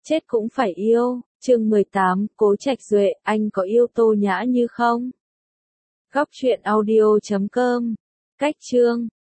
chết cũng phải yêu. Chương 18, Cố Trạch Duệ, anh có yêu Tô Nhã Như không? Góc truyện audio.com. Cách chương